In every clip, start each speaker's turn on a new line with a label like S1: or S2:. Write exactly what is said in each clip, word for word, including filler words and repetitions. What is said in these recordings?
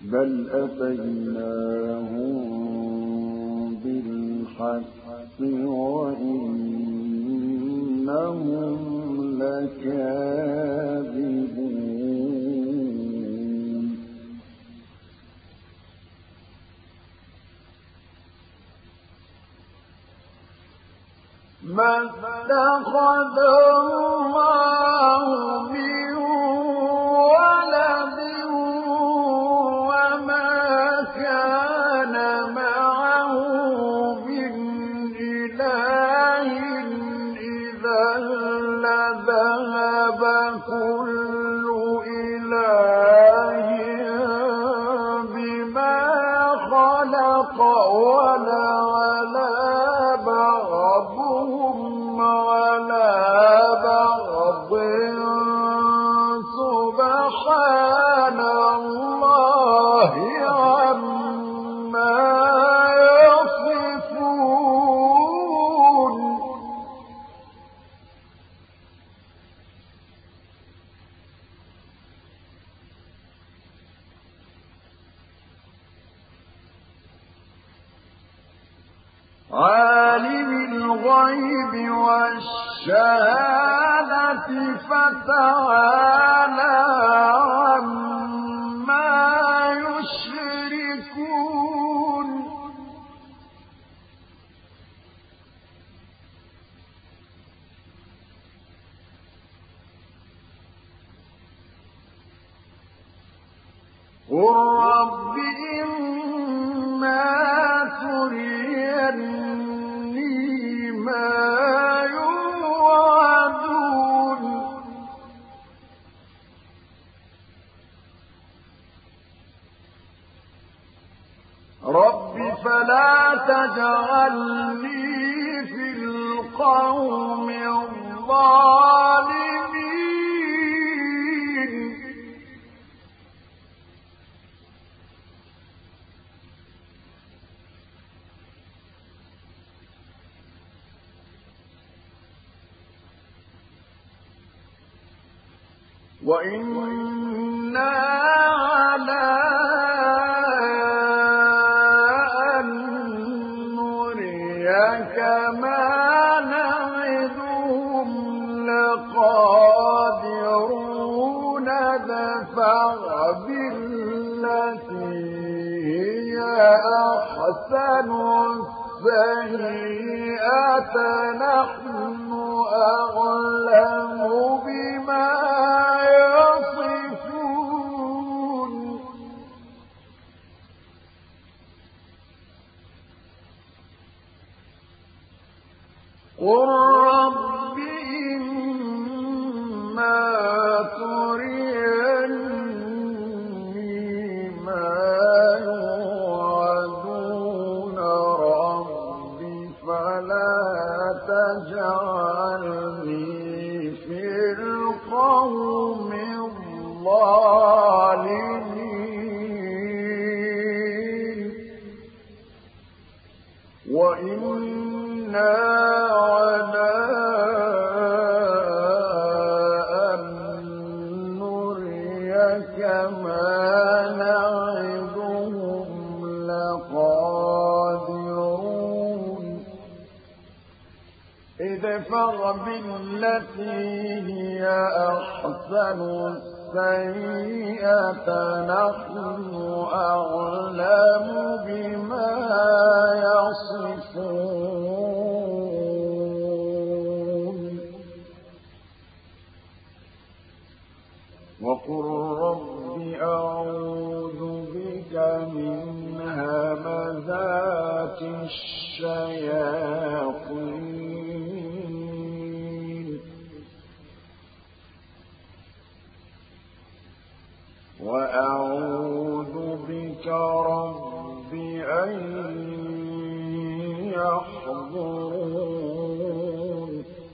S1: بل أتيناهم بالحق وإنهم لكاذبون ما اتخذ الله من ولد وما كان معه من إله إذا لذهب كل إله بما خلق ولعلى بعضهم على بعض سبحان الله عما يصفون عالم الغيب والشهادة فتعالى عما يشركون قل رب إما تريني ما يوعدون رب فلا تجعلني في القوم الظالمين وإنا على أن نريك ما نعدهم لقادرون دفع بالتي هي أحسن السيئة نحن أعلم بما يصفون قل رب إما تريني ما يوعدون رب فلا تجعلني في القوم الظالمين وإنا على أن نريك ما نعدهم لقادرون ادفع بالتي هي أحسن السيئة نحن أعلم بما يصفون وقل رب أعوذ بك من همزات الشياطين وأعوذ بك رب أن يحضرون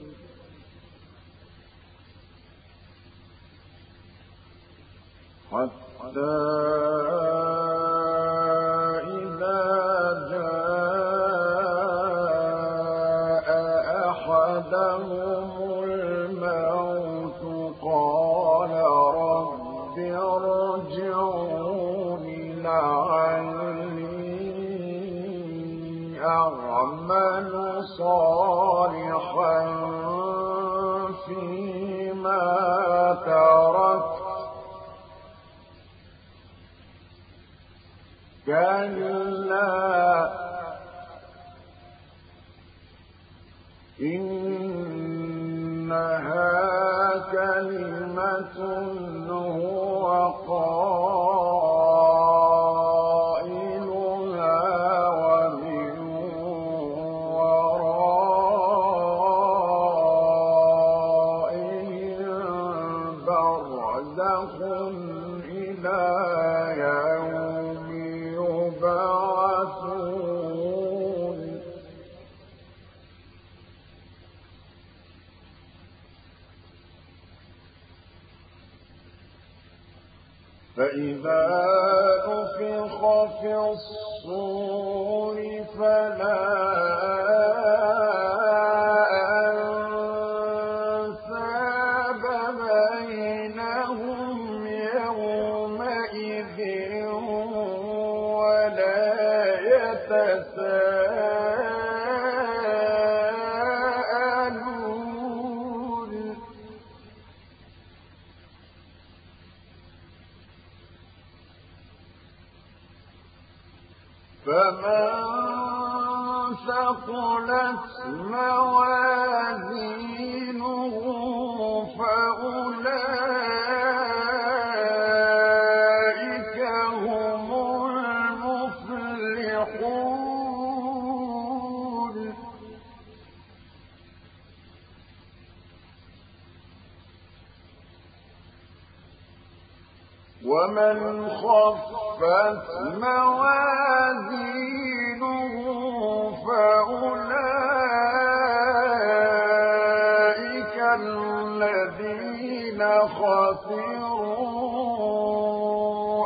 S1: حتى إذا جاء أحدهم الموت قال رب ارجعون لعلي أعمل صالحا فيما تركت كلا إنها كلمة هو قائلها ومن ورائهم برزخ إلى يوم يبعثون فإذا نفخ في الصور فلا أنساب بينهم يومئذ ولا يتساءلون فمن ثقلت موازينه فأولئك هم المفلحون ومن خفت موازينه فأولئك الذين خسروا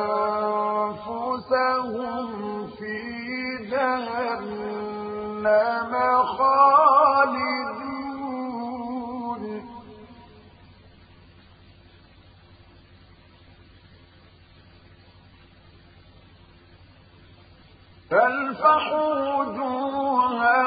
S1: أنفسهم في جهنم خالدون تلفح وجوههم